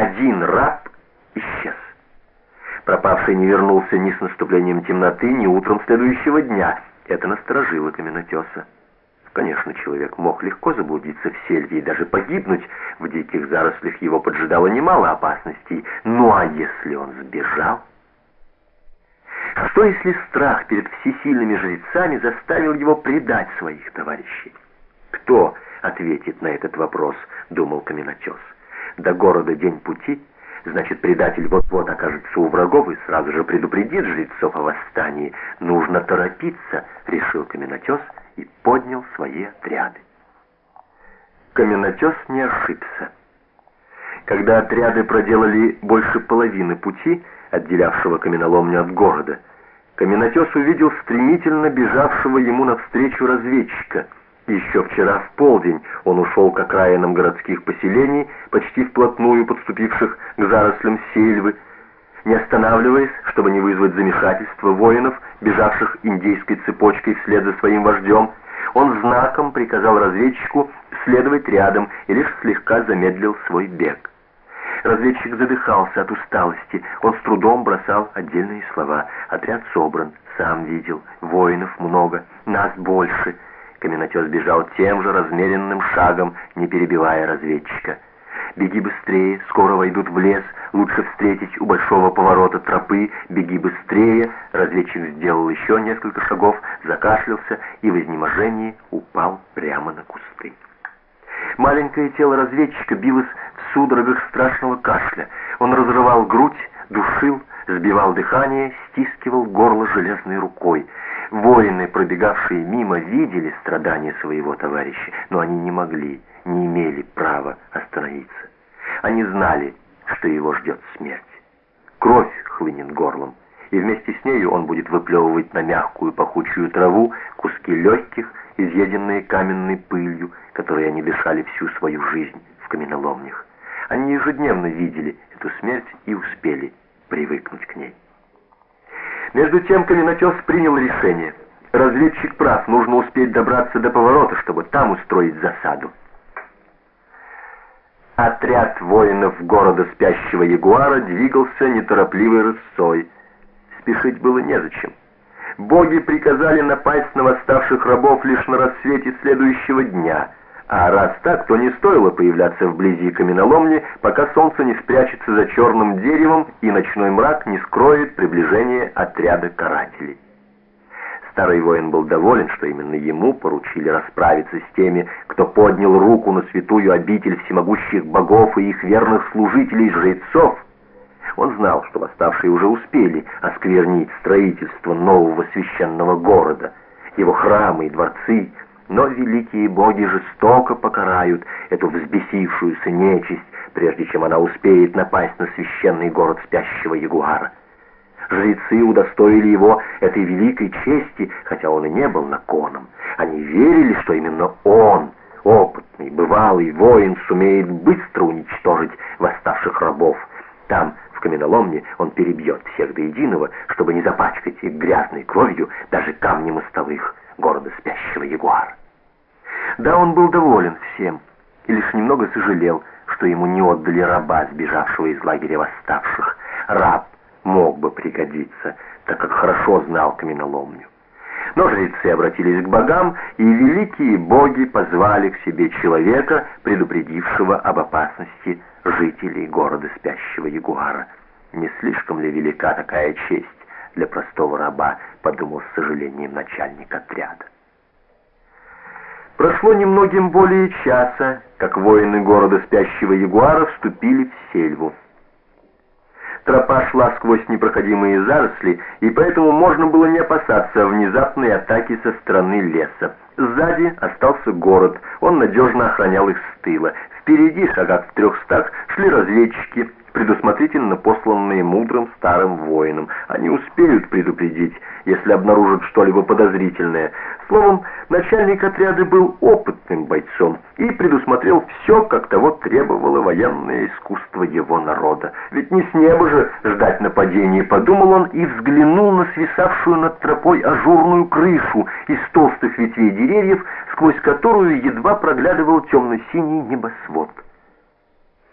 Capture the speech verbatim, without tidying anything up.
один раб исчез. Пропавший не вернулся ни с наступлением темноты, ни утром следующего дня. Это насторожило каменотеса. Конечно, человек мог легко заблудиться в сельве и даже погибнуть. В диких зарослях его поджидало немало опасностей. Ну а если он сбежал? Что если страх перед всесильными жрецами заставил его предать своих товарищей? Кто ответит на этот вопрос, думал каменотес. До города день пути, значит, предатель вот-вот окажется у врагов и сразу же предупредит жрецов о восстании. Нужно торопиться, решил каменотес и поднял свои отряды. Каменотес не ошибся. Когда отряды проделали больше половины пути, отделявшего каменоломню от города, каменотес увидел стремительно бежавшего ему навстречу разведчика. Еще вчера в полдень он ушел к окраинам городских поселений, почти вплотную подступивших к зарослям сельвы. Не останавливаясь, чтобы не вызвать замешательства воинов, бежавших индейской цепочкой вслед за своим вождем, он знаком приказал разведчику следовать рядом и лишь слегка замедлил свой бег. Разведчик задыхался от усталости, он с трудом бросал отдельные слова. Отряд собран, сам видел, воинов много, нас больше. Каменотес бежал тем же размеренным шагом, не перебивая разведчика. «Беги быстрее, скоро войдут в лес, лучше встретить у большого поворота тропы, беги быстрее». Разведчик сделал еще несколько шагов, закашлялся и в изнеможении упал прямо на кусты. Маленькое тело разведчика билось в судорогах страшного кашля. Он разрывал грудь, душил, сбивал дыхание, стискивал горло железной рукой. Воины, пробегавшие мимо, видели страдания своего товарища, но они не могли, не имели права остановиться. Они знали, что его ждет смерть. Кровь хлынет горлом, и вместе с нею он будет выплевывать на мягкую пахучую траву куски легких, изъеденные каменной пылью, которой они дышали всю свою жизнь в каменоломнях. Они ежедневно видели эту смерть и успели привыкнуть к ней. Между тем каменотес принял решение. Разведчик прав, нужно успеть добраться до поворота, чтобы там устроить засаду. Отряд воинов города Спящего Ягуара двигался неторопливой рысцой. Спешить было незачем. Боги приказали напасть на восставших рабов лишь на рассвете следующего дня. А раз так, то не стоило появляться вблизи каменоломни, пока солнце не спрячется за черным деревом и ночной мрак не скроет приближение отряда карателей. Старый воин был доволен, что именно ему поручили расправиться с теми, кто поднял руку на святую обитель всемогущих богов и их верных служителей-жрецов. Он знал, что восставшие уже успели осквернить строительство нового священного города, его храмы и дворцы, но великие боги жестоко покарают эту взбесившуюся нечисть, прежде чем она успеет напасть на священный город Спящего Ягуара. Жрецы удостоили его этой великой чести, хотя он и не был наконом. Они верили, что именно он, опытный, бывалый воин, сумеет быстро уничтожить восставших рабов. Там, в каменоломне, он перебьет всех до единого, чтобы не запачкать их грязной кровью даже камни мостовых города Спящего Ягуара. Да, он был доволен всем и лишь немного сожалел, что ему не отдали раба, сбежавшего из лагеря восставших. Раб мог бы пригодиться, так как хорошо знал каменоломню. Но жрецы обратились к богам, и великие боги позвали к себе человека, предупредившего об опасности жителей города Спящего Ягуара. Не слишком ли велика такая честь для простого раба, подумал с сожалением начальник отряда. Прошло немногим более часа, как воины города Спящего Ягуара вступили в сельву. Тропа шла сквозь непроходимые заросли, и поэтому можно было не опасаться внезапной атаки со стороны леса. Сзади остался город, он надежно охранял их с тыла. Впереди, шагах в трехстах, шли разведчики, предусмотрительно посланные мудрым старым воином. Они успеют предупредить, если обнаружат что-либо подозрительное. Словом, начальник отряда был опытным бойцом и предусмотрел все, как того требовало военное искусство его народа. Ведь не с неба же ждать нападения, подумал он и взглянул на свисавшую над тропой ажурную крышу из толстых ветвей деревьев, сквозь которую едва проглядывал темно-синий небосвод.